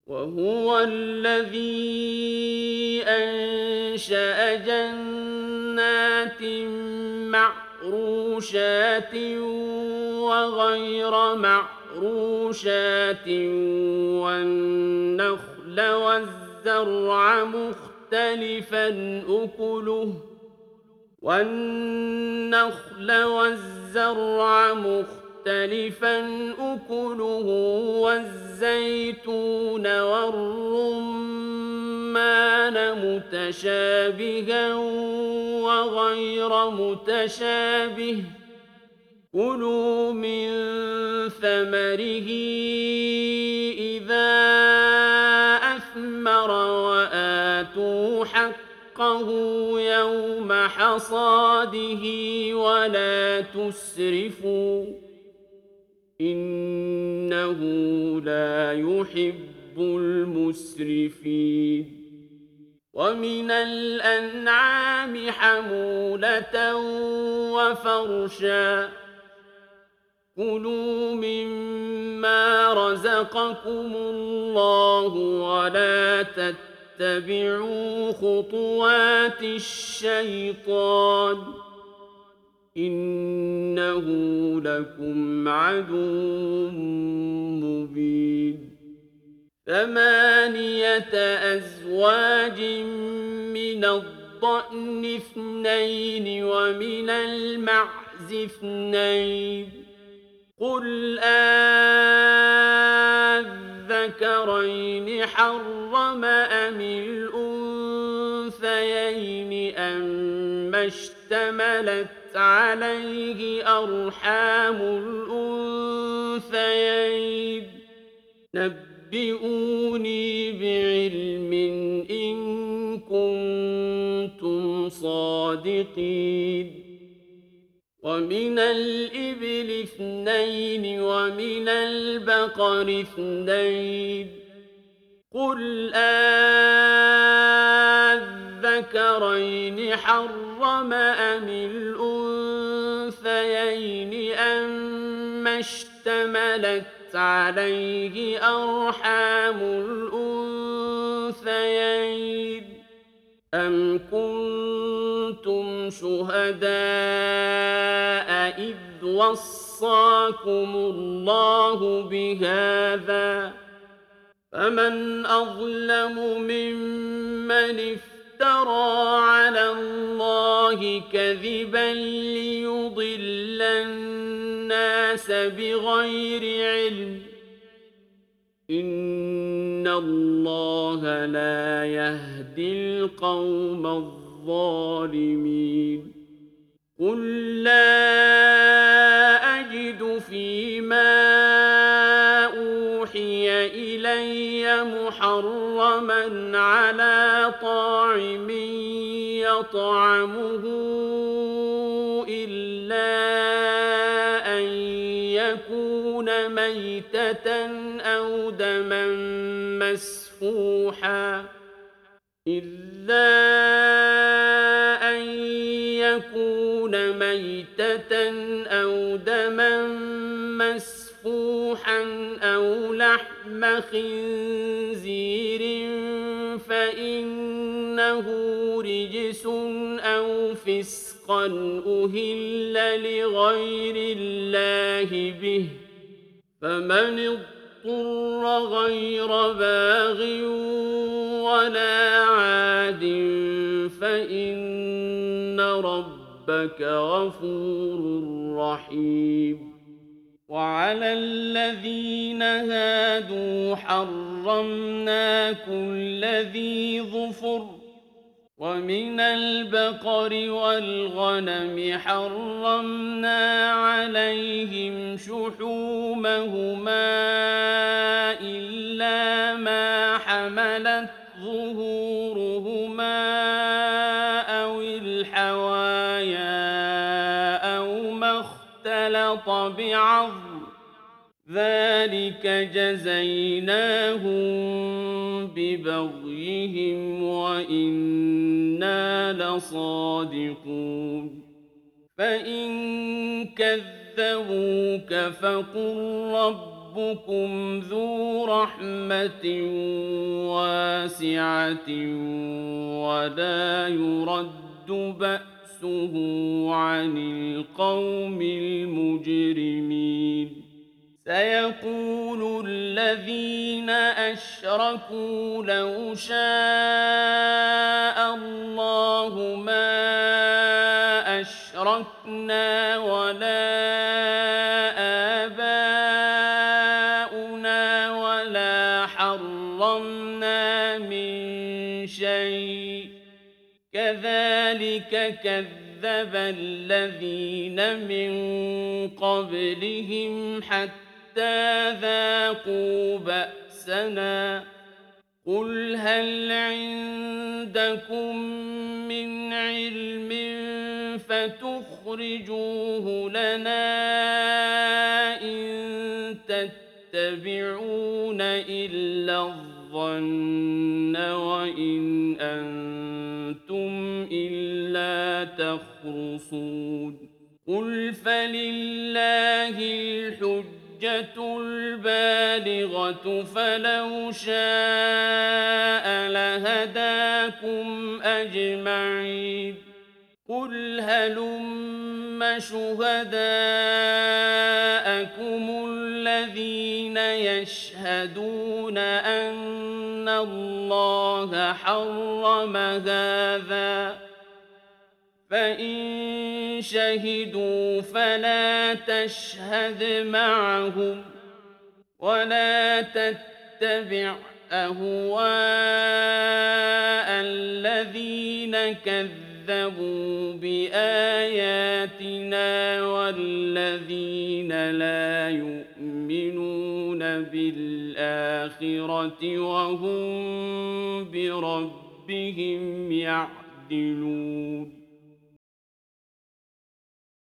وهو الذي أنشأ جنات معروشات وغير معروشات والنخل والزرع مختلفا أكله والزيتون والرمان متشابها وغير متشابه كلوا من ثمره إذا أثمر وآتوا حقه يوم حصاده ولا تسرفوا إنه لا يحب المسرفين ومن الأنعام حمولة وفرشا كلوا مما رزقكم الله ولا تتبعوا خطوات الشيطان إنه لكم عدو مبين 8 أزواج من الضأن 2 ومن المعز 2 قل أذكرين حرم أم الأنثيين أما اشتملت عليه أرحام الأنثيين نبئوني بعلم إن كنتم صادقين ومن الإبل 2 ومن البقر 2 قل أذكرين حرم أم الأنثيين أما اشتملت عليه أرحام الأنثيين أم كنتم شهداء إذ وصاكم الله بهذا فمن أظلم ممن افترى على الله كذبا ليضل الناس بغير علم إن الله لا يهدي القوم الظالمين قل لا أجد فيما أوحي إلي محرما على طاعم يطعمه إلا أن يكون ميتة أو دما مسفوحا أو لحم خنزير فإنه رجس أو فسقا أهل لغير الله به فمن اضطر غير باغ ولا عاد فإن ربك غفور رحيم وعلى الذين هادوا حرمنا كل ذي ظفر ومن البقر والغنم حرمنا عليهم شحومهما إلا ما حملت ظهورهما أو الحوايا أو ما اختلط بعظم ذلك جزيناهم ببغيهم وإنا لصادقون فإن كذبوك فقل ربكم ذو رحمة واسعة ولا يرد بأسه عن القوم المجرمين سيقول الذين أشركوا لو شاء الله ما أشركنا ولا آباؤنا ولا حرمنا من شيء كذلك كذب الذين من قبلهم حتى ذاقوا بأسنا قل هل عندكم من علم فتخرجوه لنا إن تتبعون إلا الظن وإن أنتم إلا تخرصون قل فلله الحجة البالغة فلو شاء لهداكم أجمعين قل هلم شهداءكم الذين يشهدون أن الله حرم هذا فإن شهدوا فلا تشهد معهم ولا تتبع أهواء الذين كذبوا بآياتنا والذين لا يؤمنون بالآخرة وهم بربهم يعدلون